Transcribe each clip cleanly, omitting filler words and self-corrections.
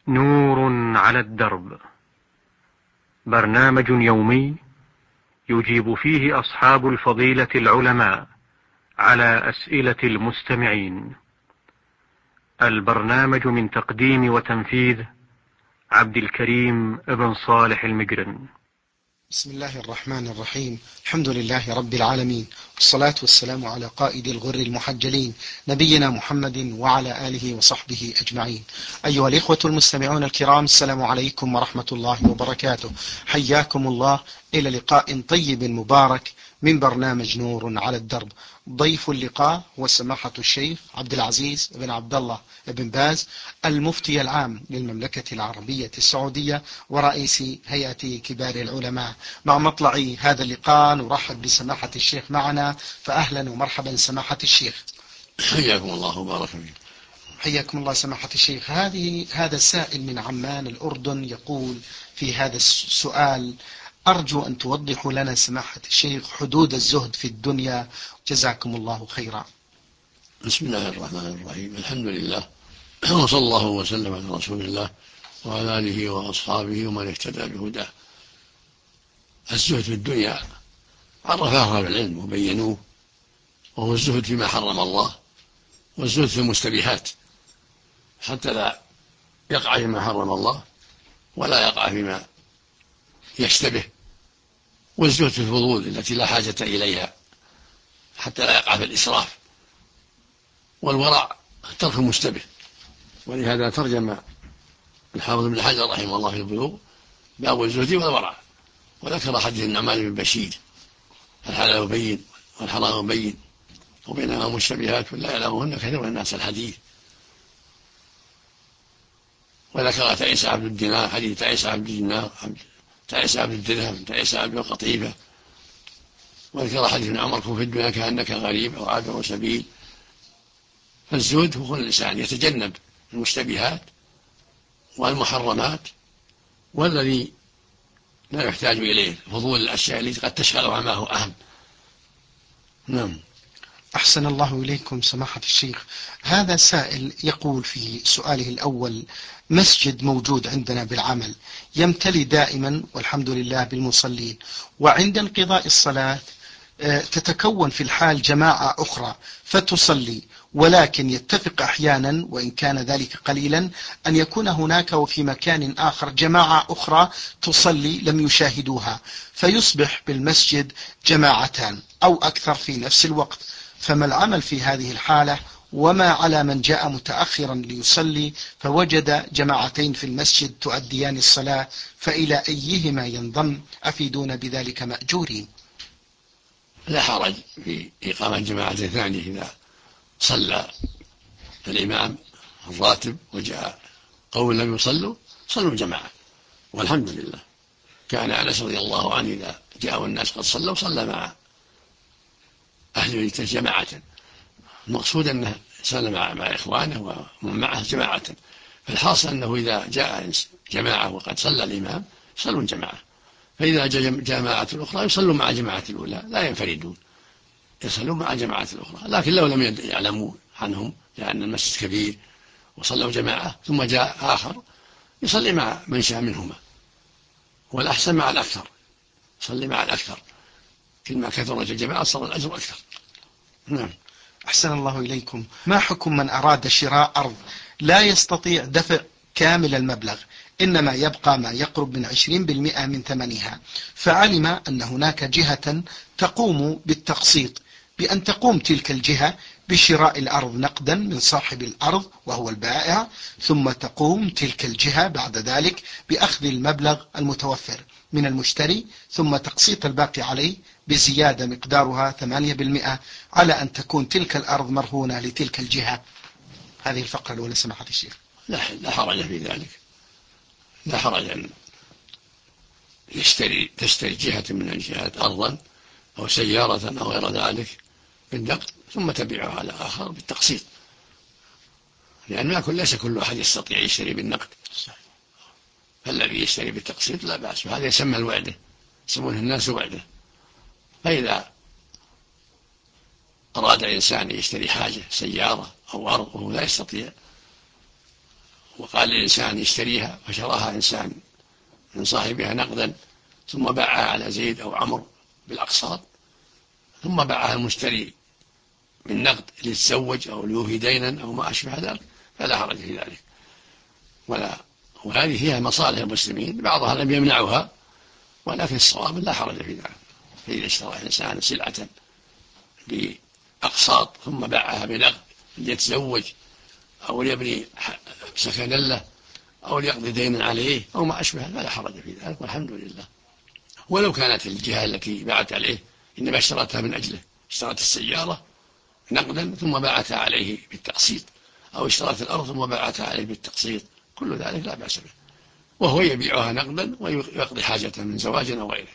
نور على الدرب، برنامج يومي يجيب فيه أصحاب الفضيلة العلماء على أسئلة المستمعين. البرنامج من تقديم وتنفيذ عبد الكريم بن صالح المجرن. بسم الله الرحمن الرحيم. الحمد لله رب العالمين، والصلاة والسلام على قائد الغر المحجلين نبينا محمد وعلى آله وصحبه أجمعين. أيها الإخوة المستمعون الكرام، السلام عليكم ورحمة الله وبركاته. حياكم الله إلى لقاء طيب مبارك من برنامج نور على الدرب. ضيف اللقاء هو سماحة الشيخ عبد العزيز بن عبد الله بن باز، المفتي العام للمملكة العربية السعودية ورئيس هيئة كبار العلماء. مع مطلع هذا اللقاء نرحب بسماحة الشيخ معنا، فأهلا ومرحبا سماحة الشيخ. حياكم الله وبارك فيكم. حياكم الله سماحة الشيخ. هذا السائل من عمان الأردن يقول في هذا السؤال: أرجو أن توضحوا لنا سماحة الشيخ حدود الزهد في الدنيا، جزاكم الله خيرا. بسم الله الرحمن الرحيم. الحمد لله، وصلى الله وسلم على رسول الله وعلى آله وأصحابه ومن اهتدى بهداه. الزهد في الدنيا عرفه أهل العلم وبينوه، وهو الزهد فيما حرم الله، والزهد في المستبيحات حتى لا يقع فيما حرم الله ولا يقع فيما يشتبه، والزهد في الفضول التي لا حاجة إليها حتى لا يقع في الإسراف، والورع ترك المشتبه. ولهذا ترجم الحافظ بن حجر رحمه الله في البلوغ باب الزهد والورع، وذكر حديث النعمان بن بشير: الحلال بين والحرام بين وبينهما مشتبهات لا يعلمهن كثير من الناس الحديث. وذكر تعيس عبد الدينار، حديث تعيس عبد الدينار، تعيس عبد الدرهم، تعيس عبد القطيفة. وذكر حديث ابن عمر: كن في الدنيا كأنك غريب أو عابر سبيل. فالزهد هو الإنسان يتجنب المشتبهات والمحرمات والذي لا يحتاج إليه، فضول الأشياء التي قد تشغل عما هو أهم. نعم. أحسن الله إليكم سماحة الشيخ. هذا سائل يقول في سؤاله الأول: مسجد موجود عندنا بالعمل يمتلي دائما والحمد لله بالمصلين، وعند انقضاء الصلاة تتكون في الحال جماعة أخرى فتصلي، ولكن يتفق أحيانا وإن كان ذلك قليلا أن يكون هناك وفي مكان آخر جماعة أخرى تصلي لم يشاهدوها، فيصبح بالمسجد جماعتان أو أكثر في نفس الوقت. فما العمل في هذه الحالة؟ وما على من جاء متأخرا ليصلي فوجد جماعتين في المسجد تؤديان الصلاة، فإلى أيهما ينضم؟ أفيدون بذلك مأجورين. لا حرج في إقامة جماعة ثانية إذا صلى الإمام الراتب وجاء قوم لم يصلوا صلوا جماعة، والحمد لله. كان أنس رضي الله عنه إذا جاءوا الناس قد صلوا صلى مع أهل بيته جماعة. المقصود أنه صلى مع إخوانه ومن معه جماعة. فالحاصل أنه إذا جاء جماعة وقد صلى الإمام صلوا جماعة، فإذا جاء جماعة الأخرى يصلوا مع جماعة الأولى، لا ينفردون، يصلوا مع جماعة الأخرى. لكن لو لم يعلموا عنهم لأن المسجد كبير وصلوا جماعة ثم جاء آخر يصلي مع من شاء منهما، والأحسن مع الأكثر، يصلي مع الأكثر، كلما كثرت الجماعة صار الأجر أكثر. نعم. أحسن الله إليكم. ما حكم من أراد شراء أرض لا يستطيع دفع كامل المبلغ، إنما يبقى ما يقرب من 20% من ثمنها، فعلم أن هناك جهة تقوم بالتقسيط، بأن تقوم تلك الجهة بشراء الأرض نقدا من صاحب الأرض وهو البائع، ثم تقوم تلك الجهة بعد ذلك بأخذ المبلغ المتوفر من المشتري ثم تقسيط الباقي عليه بزيادة مقدارها 8% على أن تكون تلك الأرض مرهونة لتلك الجهة. هذه الفقرة الأولى سماحة الشيخ. لا حرج في ذلك، لا حرج أن تشتري جهة من الجهات أرضا أو سيارة أو غير ذلك بالنقد ثم تبيعها على آخر بالتقسيط، لأن ليس كل أحد يستطيع يشتري بالنقد، فالذي يشتري بالتقسيط لا بأس، وهذا يسمى الوعدة، يسمونه الناس وعدة. فإذا أراد إنسان يشتري حاجة سيارة أو أرض وهو لا يستطيع وقال للإنسان يشتريها فشراها إنسان من صاحبها نقدا ثم باعها على زيد أو عمرو بالأقساط ثم باعها المشتري من نقد ليتزوج أو ليوفي دينا أو ما أشبه ذلك فلا حرج في ذلك. وهذه فيها مصالح المسلمين بعضها لم يمنعها، ولكن الصواب لا حرج في ذلك. فإذا اشترى الإنسان سلعة بأقساط ثم باعها بنقد ليتزوج أو ليبني سكنا له أو ليقضي دينا عليه أو ما أشبه فلا حرج في ذلك والحمد لله. ولو كانت الجهة التي باعت عليه إنما اشترتها من أجله، اشترت السيارة نقدا ثم باعتها عليه بالتقسيط، أو اشترت الأرض ثم باعتها عليه بالتقسيط، كل ذلك لا بأس به، وهو يبيعها نقدا ويقضي حاجته من زواج أو غيره.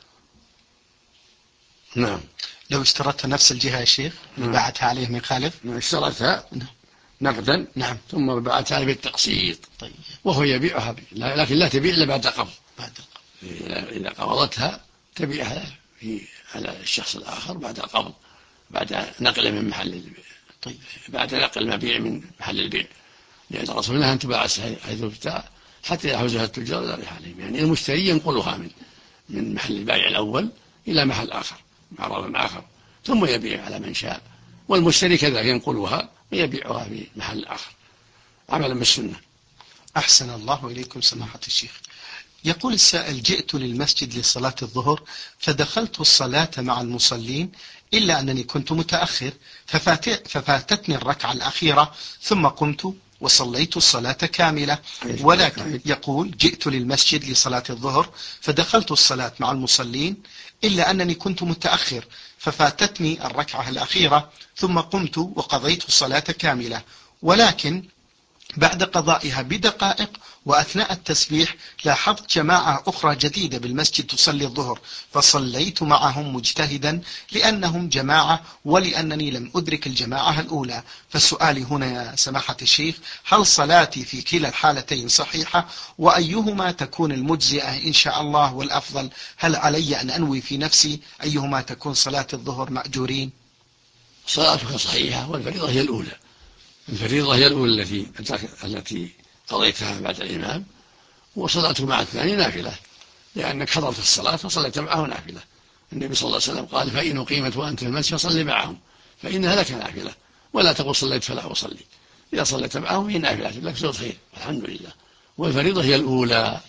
نعم. لو اشترتها نفس الجهة يا شيخ باعتها عليه من خالف؟ اشترتها نقدا نعم ثم باعتها عليه بالتقسيط. طيب. وهو يبيعها لكن لا تبيع إلا بعد قبض. إذا قبضتها تبيعها على الشخص الآخر بعد القبض، بعد نقل من محل البيع. طيب. بعد نقل المبيع من محل البيع، لأن الرسول نهى أن تباع حيث ابتاع حتى يحوزها التجار لا ريح عليهم، يعني المشتري ينقلها من محل البيع الأول إلى محل آخر معرض آخر ثم يبيع على من شاء، والمشتري كذلك ينقلها ويبيعها في محل آخر عملا بالسنة. أحسن الله إليكم سماحة الشيخ. يقول السائل: جئت للمسجد لصلاة الظهر فدخلت الصلاة مع المصلين إلا أنني كنت متأخر ففاتتني الركعة الأخيرة ثم قمت وصليت الصلاة كاملة. ولكن يقول: جئت للمسجد لصلاة الظهر فدخلت الصلاة مع المصلين إلا أنني كنت متأخر ففاتتني الركعة الأخيرة ثم قمت وقضيت الصلاة كاملة، ولكن بعد قضائها بدقائق وأثناء التسبيح لاحظت جماعة أخرى جديدة بالمسجد تصلي الظهر فصليت معهم مجتهدا لأنهم جماعة ولأنني لم أدرك الجماعة الأولى. فالسؤال هنا يا سماحة الشيخ: هل صلاتي في كلا الحالتين صحيحة؟ وأيهما تكون المجزئة إن شاء الله والأفضل؟ هل علي أن أنوي في نفسي أيهما تكون صلاة الظهر مأجورين؟ صلاتك صحيحة والفريضة هي الأولى. الفريضة هي الأولى التي قضيتها بعد الإمام، وصلاته مع الثاني نافلة لأنك حضرت الصلاة فصليت معه نافلة. النبي صلى الله عليه وسلم قال: فإن أقيمت وأنت في المسجد فصل معهم فإنها لك نافلة، ولا تقل صليت فلا أصلي. إذا صليت معهم هي نافلة لك زود خير الحمد لله، والفريضة هي الأولى.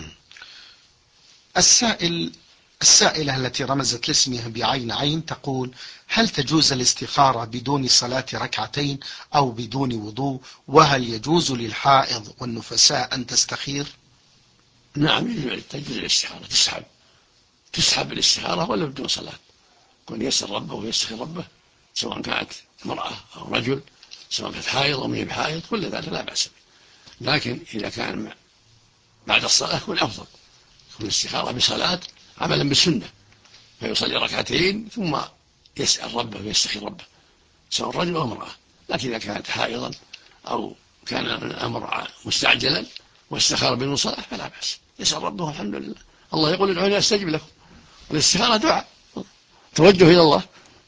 السائلة التي رمزت لاسمها بعين عين تقول: هل تجوز الاستخارة بدون صلاة ركعتين أو بدون وضوء؟ وهل يجوز للحائض والنفساء أن تستخير؟ نعم تجوز الاستخارة، تسحب الاستخارة ولا بدون صلاة، كن يسر ربه ويستخير ربه سواء كانت امرأة أو رجل، سواء كانت حائض أو مهي بحائض، كل ذلك لا بأس به. لكن إذا كان بعد الصلاة يكون أفضل، يكون الاستخارة بصلاة عملا بالسنة، فيصلي ركعتين ثم يسأل ربه ويستخير ربه سواء رجل أو امرأة. لكن إذا كانت حائضا أو كان الأمر مستعجلا واستخار بالمصالح فلا بأس، يسأل ربه الحمد لله. الله يقول: ادعوني أستجب لكم، والاستخارة دعاء توجه إلى الله.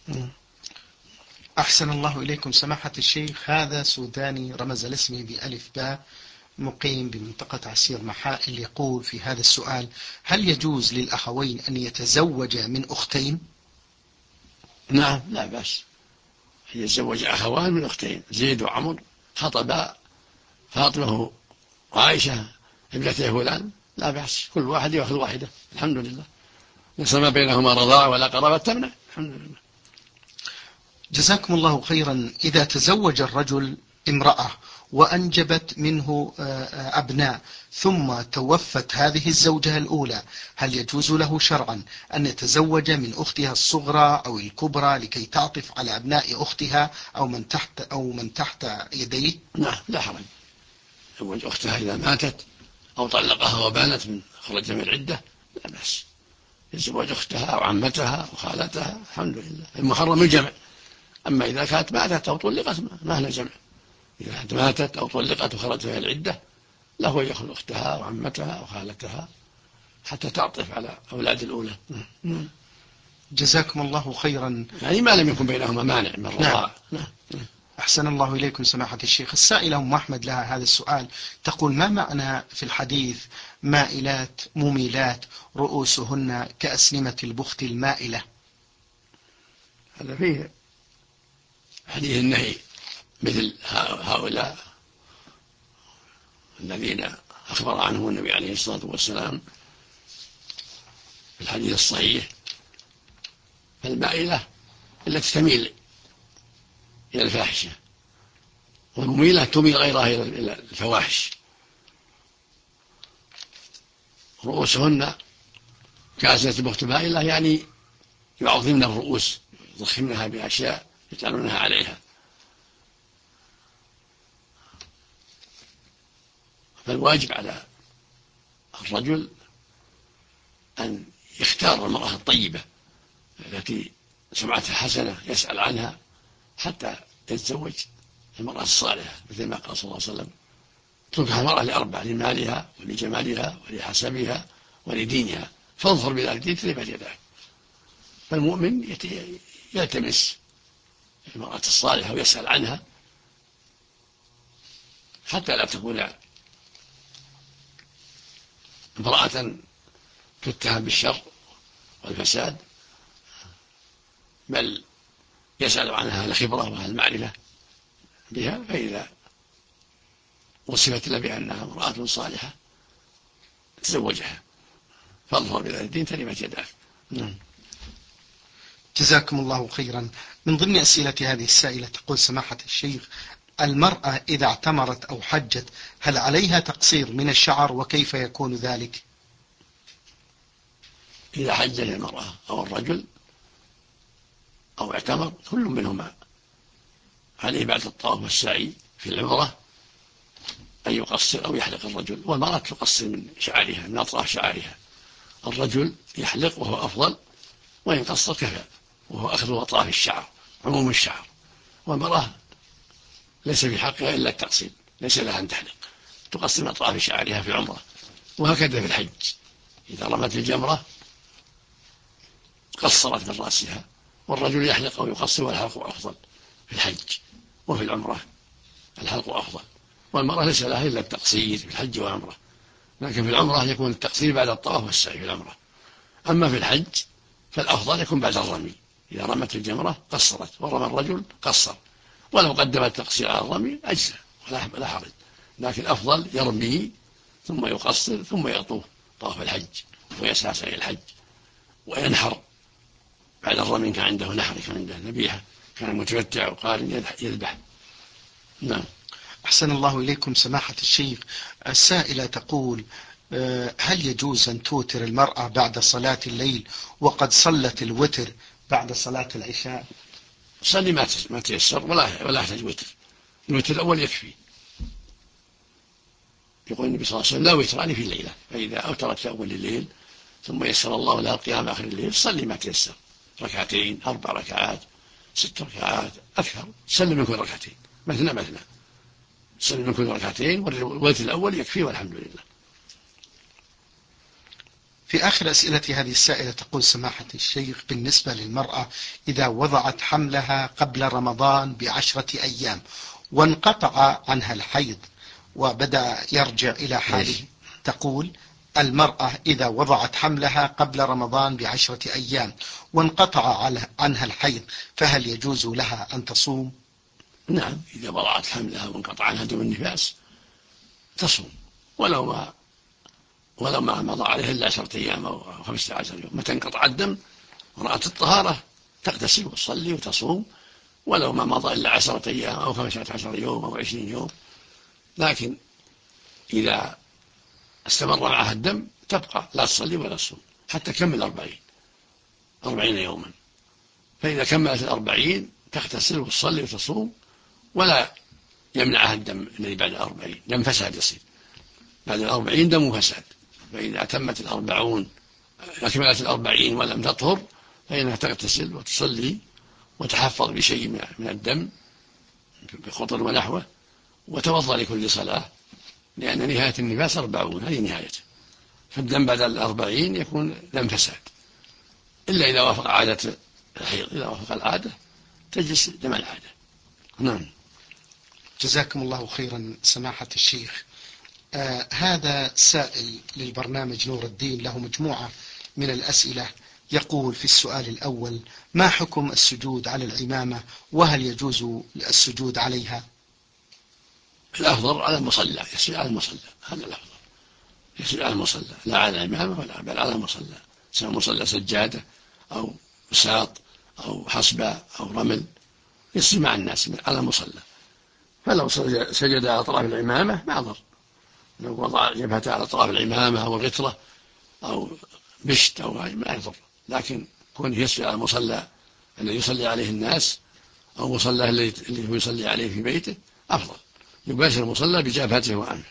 أحسن الله إليكم سماحة الشيخ. هذا سوداني رمز لاسمه بألف باء مقيم بمنطقة عسير محائل يقول في هذا السؤال: هل يجوز للأخوين أن يتزوجا من أختين؟ نعم لا بأس، يتزوج أخوان من أختين، زيد وعمر خطبا فاطمة وعائشة ابنتي فلان، لا بأس، كل واحد يأخذ واحدة الحمد لله، ليس ما بينهما رضاع ولا قرابة تمنع الحمد لله. جزاكم الله خيرا. إذا تزوج الرجل امرأة وأنجبت منه أبناء ثم توفت هذه الزوجة الأولى، هل يجوز له شرعا أن يتزوج من أختها الصغرى أو الكبرى لكي تعطف على أبناء أختها أو من تحت يديه؟ نعم لا حرج، يتزوج أختها إذا ماتت أو طلقها وبانت من خرج من العدة لا بأس، يتزوج أختها أو عمتها أو خالتها الحمد لله، المحرم الجمع. أما إذا كانت ماتت أو طلقت ما لها جمع، إذا كانت ماتت أو طلقت وخرجت من العدة له يأخذ أختها أو عمتها أو خالتها حتى تعطف على أولاد الأولى. جزاكم الله خيرا. يعني ما لم يكن بينهما مانع من الرضاع. أحسن الله إليكم سماحة الشيخ. السائلة أم أحمد لها هذا السؤال، تقول: ما معنى في الحديث مائلات مميلات رؤوسهن كأسنمة البخت المائلة؟ هذا فيه حديث النهي، مثل هؤلاء الذين أخبر عنهم النبي عليه الصلاة والسلام في الحديث الصحيح. فالمائلة التي تميل إلى الفاحشة، والمميلة تميل غيرها إلى الفواحش. رؤوسهن كأسنمة البخت المائلة، يعني يعظمن الرؤوس، يضخمنها بأشياء يجعلونها عليها. فالواجب على الرجل أن يختار المرأة الطيبة التي سمعتها حسنة يسأل عنها حتى يتزوج المرأة الصالحة، مثل ما قال صلى الله عليه وسلم: تنكح المرأة لأربع: لمالها ولجمالها ولحسبها ولدينها، فانظر بذات الدين تربت يداك. فالمؤمن يلتمس المرأة الصالحة ويسأل عنها حتى لا تكون امرأة تتهم بالشر والفساد، بل يسأل عنها أهل الخبرة وأهل المعرفة بها، فإذا وصفت له بأنها امرأة صالحة تزوجها. فاظهر بذات الدين تربت يداك. جزاكم الله خيرا. من ضمن أسئلة هذه السائلة تقول: سماحة الشيخ، المرأة إذا اعتمرت أو حجت هل عليها تقصير من الشعر، وكيف يكون ذلك؟ إذا حج المرأة أو الرجل أو اعتمر، كل منهما عليه بعد الطواف والسعي في العمرة أن يقصر أو يحلق الرجل، والمرأة تقصر من شعرها، من أطراف شعرها. الرجل يحلق وهو أفضل، وإن قصر كفى، وهو أخذ أطراف الشعر، عموم الشعر. والمرأة ليس في حقها إلا التقصير، ليس لها أن تحلق، تقصر من أطراف شعرها في العمرة. وهكذا في الحج، إذا رمت الجمرة قصرت من رأسها. والرجل يحلق أو يقصر، والحلق أفضل في الحج، وفي العمرة الحلق أفضل. والمرأة ليس لها إلا التقصير في الحج والعمرة، لكن في العمرة يكون التقصير بعد الطواف والسعي في العمرة. أما في الحج فالأفضل يكون بعد الرمي، إذا رمت الجمرة قصرت، ورمى الرجل قصر، ولو قدم التقصير على الرمي أجزى ولا حرج، لكن الأفضل يرمي ثم يقصر ثم يطوف طواف الحج ويسعى سعي الحج، وينحر بعد الرمي. كان عنده نحر، كان عنده ذبيحة، كان متمتع وقال يذبح. نعم. أحسن الله إليكم سماحة الشيخ. السائلة تقول: هل يجوز أن توتر المرأة بعد صلاة الليل وقد صلت الوتر بعد صلاة العشاء؟ صلي ما تيسر، ولا يحتاج وتر. الوتر الأول يكفي. يقول النبي صلى الله عليه وسلم: لا وتران في الليلة، فإذا أوترت في أول الليل ثم يسر الله لها القيام آخر الليل صلي ما تيسر، 2 4 ركعات 6 ركعات أكثر، سلم من كل ركعتين، مثنى سلم من كل ركعتين، والوتر الأول يكفي والحمد لله. في آخر أسئلة هذه السائلة تقول: سماحة الشيخ، بالنسبة للمرأة إذا وضعت حملها قبل رمضان ب10 أيام وانقطع عنها الحيض وبدأ يرجع إلى حاله، تقول: المرأة إذا وضعت حملها قبل رمضان ب10 أيام وانقطع عنها الحيض، فهل يجوز لها أن تصوم؟ نعم، إذا وضعت حملها وانقطع عنها دم النفاس تصوم، ولو ما مضى عليها إلا 10 أيام أو 15 يوم. متى انقطع الدم ورأت الطهارة تغتسل وتصلي وتصوم، ولو ما مضى إلا 10 أيام أو 15 يوم أو 20 يوم. لكن إذا استمر معها الدم تبقى لا تصلي ولا تصوم حتى تكمل 40 يوما. فإذا كملت 40 تغتسل وتصلي وتصوم، ولا يمنعها الدم الذي بعد 40، دم فساد يصير بعد 40، دم فساد. فإذا أكملت 40 ولم تطهر فإنها تغتسل وتصلي وتحفظ بشيء من الدم بقطر ونحوه، وتوضأ لكل صلاة، لأن نهاية النفاس 40، هذه نهايته. فالدم بعد 40 يكون دم فساد، إلا إذا وافق عادة الحيض. إذا وافق العادة تجلس دم العادة. نعم. جزاكم الله خيرا سماحة الشيخ. هذا سائل للبرنامج نور الدين له مجموعة من الأسئلة، يقول في السؤال الأول: ما حكم السجود على العمامة، وهل يجوز السجود عليها؟ الأفضل على المصلى، يسجد على المصلى، هذا الأفضل، يسجد على المصلى لا على العمامة ولا، بل على المصلى، سواء مصلى سجادة أو بساط أو حصبة أو رمل، يسجد مع الناس على المصلى. فلو سجد على طرف العمامة ما ضر، لو وضع جبهته على طرف العمامة أو الغترة أو بشت أو ما يضر، لكن كونه يسجد على المصلى الذي يصلي عليه الناس أو مصلى اللي هو يصلي عليه في بيته أفضل، يباشر المصلى بجبهته وأنفه.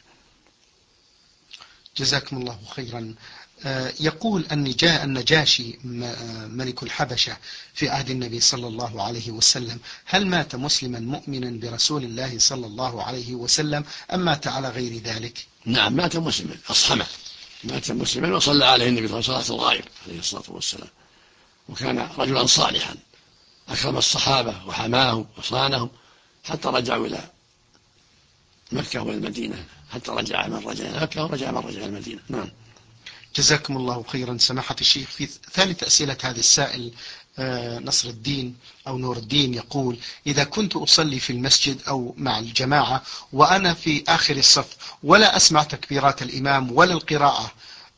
جزاكم الله خيرا. يقول النجاشي ملك الحبشة في عهد النبي صلى الله عليه وسلم، هل مات مسلما مؤمنا برسول الله صلى الله عليه وسلم أم مات على غير ذلك؟ نعم، مات مسلما، أصحمه، مات مسلما وصلى عليه النبي صلى الله عليه وسلم صلاة الغائب عليه الصلاة والسلام، وكان رجلا صالحا أكرم الصحابة وحماهم وصانهم حتى رجعوا إلى مكة والمدينة، حتى رجع من رجع إلى مكة ورجع من رجع إلى المدينة. نعم. جزاكم الله خيرا سماحة الشيخ. في ثالث أسئلة هذا السائل نصر الدين أو نور الدين يقول: إذا كنت أصلي في المسجد أو مع الجماعة وأنا في آخر الصف ولا أسمع تكبيرات الإمام ولا القراءة،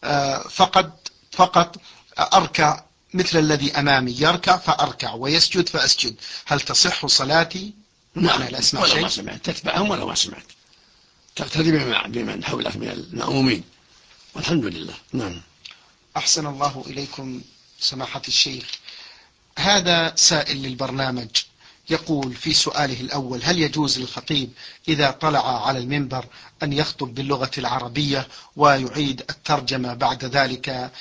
فقط أركع مثل الذي أمامي يركع فأركع ويسجد فأسجد، هل تصح صلاتي؟ نعم، لا أسمع ولا شيء. ما سمعت تتبعهم ولا ما سمعت، تقتدي بمن حولك من المأمومين، والحمد لله. نعم. أحسن الله إليكم سماحة الشيخ. هذا سائل للبرنامج يقول في سؤاله الأول: هل يجوز للخطيب إذا طلع على المنبر أن يخطب باللغة العربية ويعيد الترجمة بعد ذلك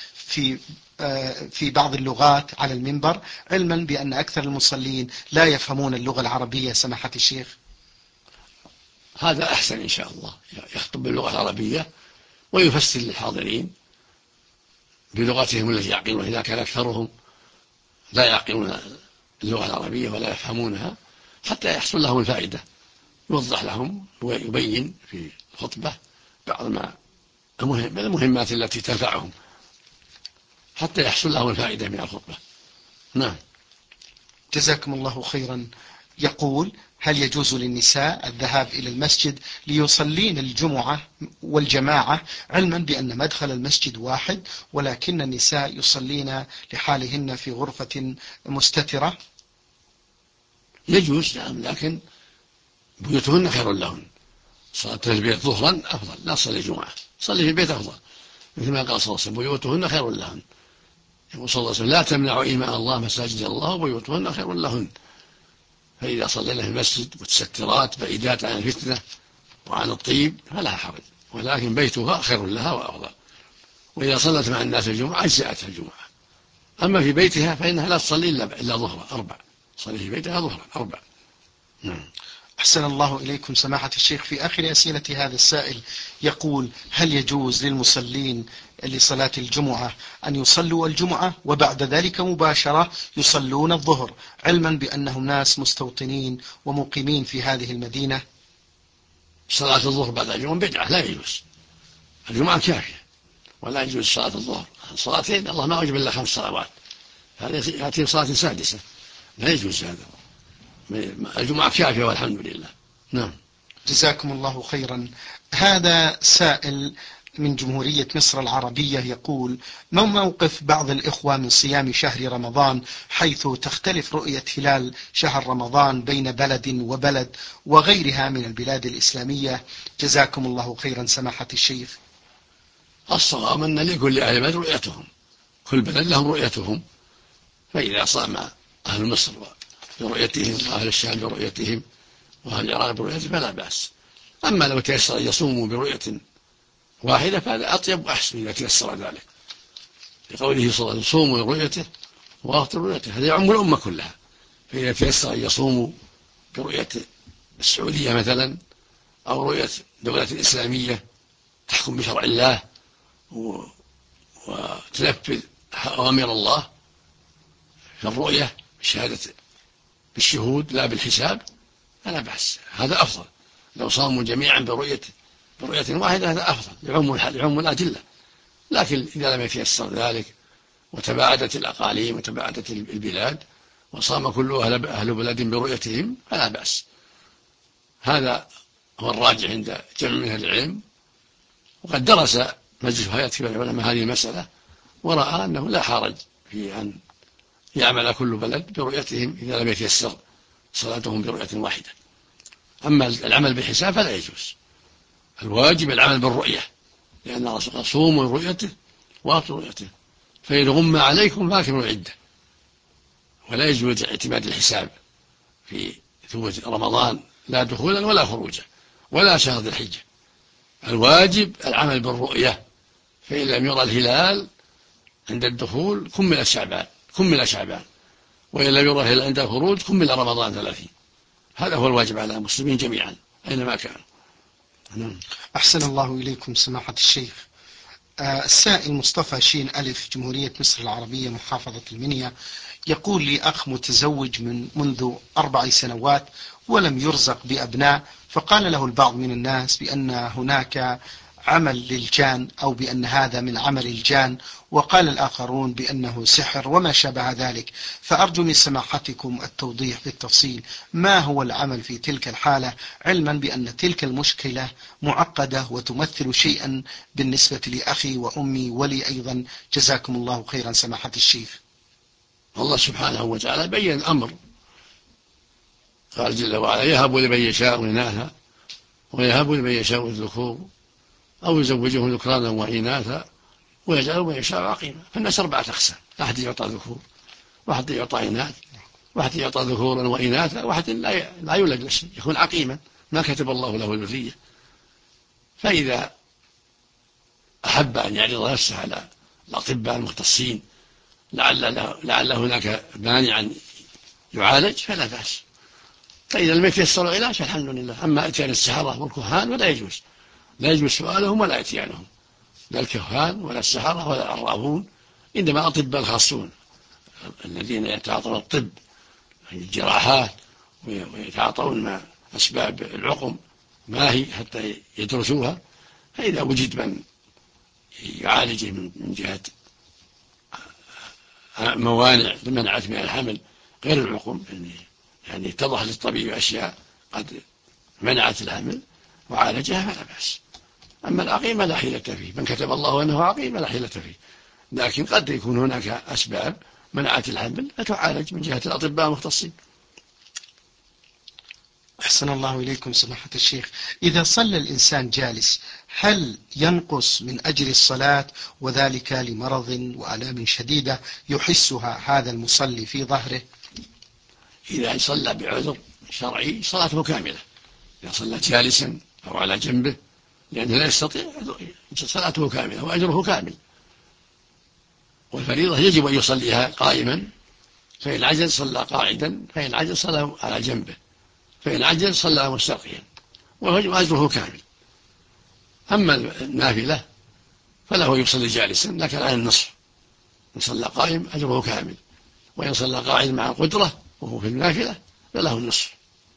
في بعض اللغات على المنبر، علما بأن أكثر المصلين لا يفهمون اللغة العربية سماحة الشيخ؟ هذا أحسن إن شاء الله، يخطب باللغة العربية ويفسر للحاضرين بلغتهم التي يعقلونها، إذا كان أكثرهم لا يعقلون اللغة العربية ولا يفهمونها، حتى يحصل لهم الفائدة، يوضح لهم ويبين في الخطبة بعض المهمات التي تنفعهم حتى يحصل لهم الفائدة من الخطبة. نعم. جزاكم الله خيرا. يقول: هل يجوز للنساء الذهاب إلى المسجد ليصلين الجمعة والجماعة، علما بأن مدخل المسجد واحد ولكن النساء يصلين لحالهن في غرفة مستترة؟ يجوز، نعم، لكن بيوتهن خير لهن، صلاة في البيت ظهرا أفضل، لا تصلي الجمعة، صلي في البيت أفضل، مثل ما قال صلى الله عليه وسلم: بيوتهن خير لهن. يقول صلى الله عليه وسلم: لا تمنعوا إيماء الله مساجد الله وبيوتهن خير لهن. فإذا صلينا في المسجد متسترات بعيدات عن الفتنة وعن الطيب فلا حرج، ولكن بيتها خير لها وأفضل. وإذا صلت مع الناس الجمعة أجزأتها الجمعة، أما في بيتها فإنها لا تصلي إلا ظهرا 4، صلي في بيتها ظهرا 4. نعم. أحسن الله إليكم سماحة الشيخ. في آخر أسئلة هذا السائل يقول: هل يجوز للمصلين لصلاة الجمعة أن يصلوا الجمعة وبعد ذلك مباشرة يصلون الظهر، علما بأنهم ناس مستوطنين ومقيمين في هذه المدينة؟ صلاة الظهر بعد الجمعة بدعة، لا يجوز، الجمعة كافية ولا يجوز صلاة الظهر، صلاتين الله ما أوجب إلا 5 صلوات، هذه يأتي صلاة سادسة، لا يجوز هذا، الجمعة كافية والحمد لله. نعم. جزاكم الله خيرا. هذا سائل من جمهورية مصر العربية يقول: ما موقف بعض الإخوة من صيام شهر رمضان، حيث تختلف رؤية هلال شهر رمضان بين بلد وبلد وغيرها من البلاد الإسلامية؟ جزاكم الله خيرا سماحة الشيخ. الصواب أن لكل أهل بلد رؤيتهم، كل بلد لهم رؤيتهم، فإذا صام أهل مصر برؤيتهم وأهل الشام برؤيتهم وأهل العراق برؤيتهم فلا بأس. أما لو تيسر أن يصوموا برؤية واحدة فهذا أطيب وأحسن إذا تيسر ذلك، لقوله صلى الله عليه وسلم: صوموا لرؤيته وأفطروا برؤيته، هذا يعم الأمة كلها. فإذا تيسر أن يصوموا برؤية السعودية مثلا أو رؤية دولة إسلامية تحكم بشرع الله وتنفذ أوامر الله في الرؤية بشهادة بالشهود لا بالحساب، فلا بأس، هذا أفضل. لو صاموا جميعا برؤية واحدة هذا أفضل يعم الأدلة. لكن إذا لم يتيسر ذلك وتباعدت الأقاليم وتباعدت البلاد وصام كل أهل بلد برؤيتهم فلا بأس. هذا هو الراجح عند جمع من العلم. وقد درس مجلس هيئة كبار العلماء هذه المسألة ورأى أنه لا حرج في أن يعمل كل بلد برؤيتهم إذا لم يتيسر صلاتهم برؤية واحدة. أما العمل بالحساب فلا يجوز، الواجب العمل بالرؤية، لأن الرسول قال صوموا رؤيته وأفطروا رؤيته فإن غم عليكم فأكملوا العدة. ولا يجوز اعتماد الحساب في ثبوت رمضان لا دخولا ولا خروجا ولا شهر ذي الحجة. الواجب العمل بالرؤية، فإن لم يرى الهلال عند الدخول كمل شعبان، وإن لم يرى الهلال عند الخروج كمل رمضان 30. هذا هو الواجب على المسلمين جميعا أينما كانوا. أحسن الله إليكم سماحة الشيخ. السائل مصطفى شين ألف، جمهورية مصر العربية، محافظة المنيا، يقول لي أخ متزوج منذ 4 سنوات ولم يرزق بأبناء، فقال له البعض من الناس بأن هناك عمل للجان أو بأن هذا من عمل الجان، وقال الآخرون بأنه سحر وما شابه ذلك، فأرجو من سماحتكم التوضيح بالتفصيل ما هو العمل في تلك الحالة، علما بأن تلك المشكلة معقدة وتمثل شيئا بالنسبة لأخي وأمي ولي أيضا، جزاكم الله خيرا سماحة الشيخ. الله سبحانه وتعالى بين الأمر، قال جل وعلا يهب لمن يشاء إناثا ويهب لمن يشاء الذكور أو يزوجهم ذكرانا وإناثا ويجعل من يشاء عقيما. فالناس 4 أقسام، واحد يعطى ذكور، واحد يعطى إناث، واحد يعطى ذكورا وإناثا، واحد لا يولد له شيء يكون عقيما ما كتب الله له الذرية. فإذا أحب أن يعرض نفسه على الأطباء المختصين لعل هناك مانعا يعالج فلا بأس، فإذا لم يتيسر العلاج فالحمد لله. أما إتيان السحرة والكهان ولا يجوز، لا يجوز سؤالهم ولا إتيانهم، لا الكهان ولا السحرة ولا العرافون، إنما أطباء الخاصون الذين يتعاطون الطب الجراحات ويتعاطون مع أسباب العقم ما هي حتى يدرسوها. فإذا وجد من يعالجه من جهة موانع منعت من الحمل غير العقم، يعني اتضح للطبيب أشياء قد منعت الحمل وعالجها فلا بأس. أما العقيم لا حيلة فيه، من كتب الله أنه عقيم لا حيلة فيه، لكن قد يكون هناك أسباب منعت الحمل فتعالج من جهة الأطباء المختصين. أحسن الله إليكم سماحة الشيخ. إذا صلى الإنسان جالس هل ينقص من أجر الصلاة، وذلك لمرض وآلام شديدة يحسها هذا المصلي في ظهره؟ إذا صلى بعذر شرعي صلاته كاملة، إذا صلى جالسا أو على جنبه لأنه لا يستطيع صلاته كاملة وأجره كامل. والفريضة يجب أن يصليها قائما، فإن عجز صلى قاعدا، فإن عجز صلى على جنبه، فإن عجز صلى مستلقيا وأجره كامل. أما النافلة فله يصلي جالسا لكن على النصف، إن صلى قائم أجره كامل، وإن صلى قاعد مع القدرة وهو في النافلة فله النصف.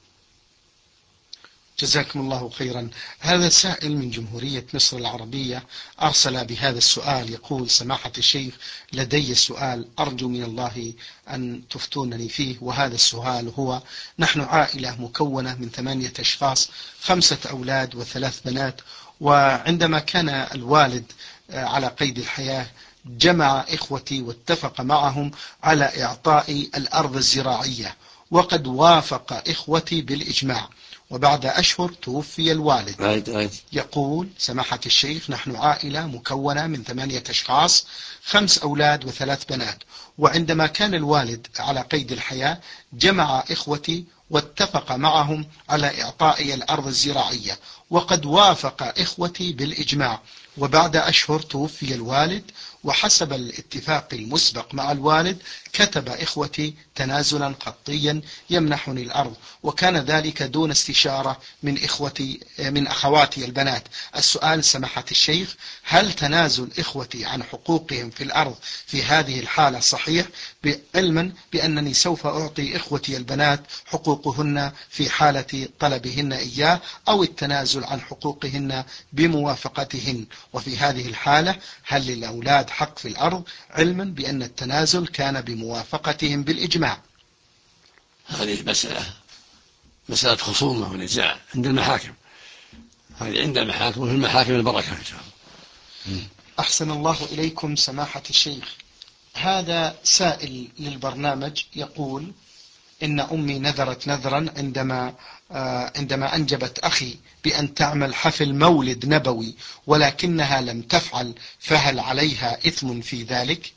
جزاكم الله خيرا. هذا سائل من جمهورية مصر العربية أرسل بهذا السؤال، يقول سماحة الشيخ لدي سؤال أرجو من الله أن تفتونني فيه، وهذا السؤال هو: نحن عائلة مكونة من 8 أشخاص، 5 أولاد و3 بنات، وعندما كان الوالد على قيد الحياة جمع إخوتي واتفق معهم على إعطاء الأرض الزراعية، وقد وافق إخوتي بالإجماع، وبعد أشهر توفي الوالد. يقول سماحة الشيخ نحن عائلة مكونة من 8 أشخاص، 5 أولاد و3 بنات، وعندما كان الوالد على قيد الحياة جمع إخوتي واتفق معهم على إعطاء الأرض الزراعية، وقد وافق إخوتي بالإجماع، وبعد أشهر توفي الوالد، وحسب الاتفاق المسبق مع الوالد كتب إخوتي تنازلا خطيا يمنحني الأرض، وكان ذلك دون استشارة من أخواتي البنات. السؤال سماحة الشيخ: هل تنازل إخوتي عن حقوقهم في الأرض في هذه الحالة صحيح، علما بأنني سوف أعطي إخوتي البنات حقوقهن في حالة طلبهن إياه، أو التنازل عن حقوقهن بموافقتهن؟ وفي هذه الحالة هل للأولاد حق في الأرض، علما بأن التنازل كان بموافقتهم بالإجماع؟ هذه مسألة خصومة ونزاع عند المحاكم، هذه عند المحاكم، وفي المحاكم البركة إن شاء الله. أحسن الله إليكم سماحة الشيخ. هذا سائل للبرنامج يقول: إن أمي نذرت نذرا عندما أنجبت أخي بأن تعمل حفل مولد نبوي، ولكنها لم تفعل، فهل عليها إثم في ذلك؟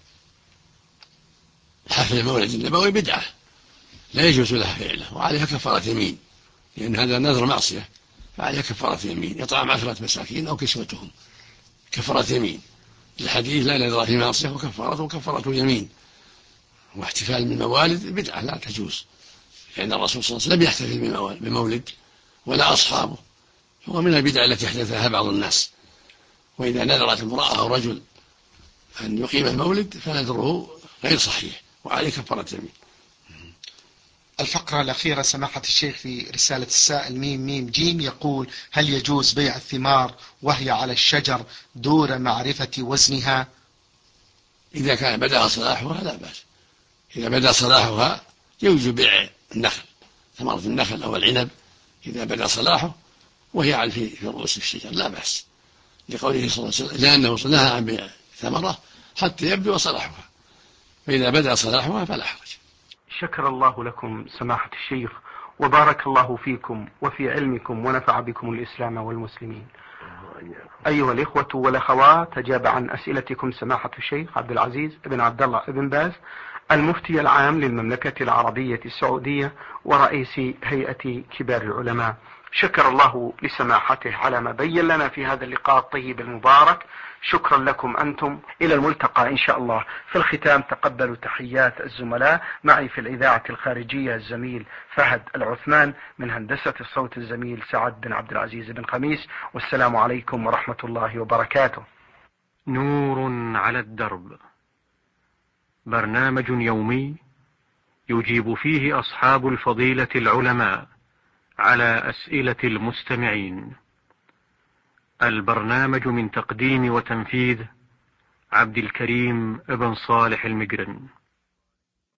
حفل المولد النبوي بدعة لا يجوز لها فعله، وعليها كفارة يمين، لأن هذا نذر معصية، فعليها كفارة يمين، إطعام 10 مساكين أو كسوتهم، كفارة يمين. الحديث: لا نذر في معصية وكفارة يمين. واحتفال بالموالد بدعة لا تجوز، لأن الرسول صلى الله عليه وسلم لم يحتفل بمولد ولا أصحابه، هو من البدع التي أحدثها بعض الناس. وإذا نذرت امرأة أو رجل أن يقيم المولد فنذره غير صحيح، وعليه كفارة يمين. الفقرة الأخيرة سماحة الشيخ في رسالة السائل ميم جيم يقول: هل يجوز بيع الثمار وهي على الشجر دون معرفة وزنها؟ إذا كان بدأ صلاحها لا بأس، إذا بدأ صلاحها يوجب بيع النخل، ثمرة النخل أو العنب إذا بدأ صلاحه وهي في رؤوس الشجر لا بأس، لقوله صلى الله عليه وسلم: لأنه نهى عن بيع ثمرة حتى يبدو صلاحها، فإذا بدأ صلاحها فلا حرج. شكر الله لكم سماحة الشيخ، وبارك الله فيكم وفي علمكم، ونفع بكم الإسلام والمسلمين. أيها الإخوة والأخوات، أجاب عن أسئلتكم سماحة الشيخ عبد العزيز بن عبد الله بن باز، المفتي العام للمملكة العربية السعودية ورئيس هيئة كبار العلماء. شكر الله لسماحته على ما بين لنا في هذا اللقاء الطيب المبارك. شكرا لكم أنتم، إلى الملتقى إن شاء الله. في الختام تقبلوا تحيات الزملاء، معي في الإذاعة الخارجية الزميل فهد العثمان، من هندسة الصوت الزميل سعد بن عبد العزيز بن خميس، والسلام عليكم ورحمة الله وبركاته. نور على الدرب، برنامج يومي يجيب فيه أصحاب الفضيلة العلماء على أسئلة المستمعين. البرنامج من تقديم وتنفيذ عبد الكريم ابن صالح المجرن.